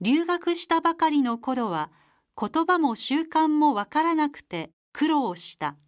留学したばかりの頃は言葉も習慣もわからなくて苦労した。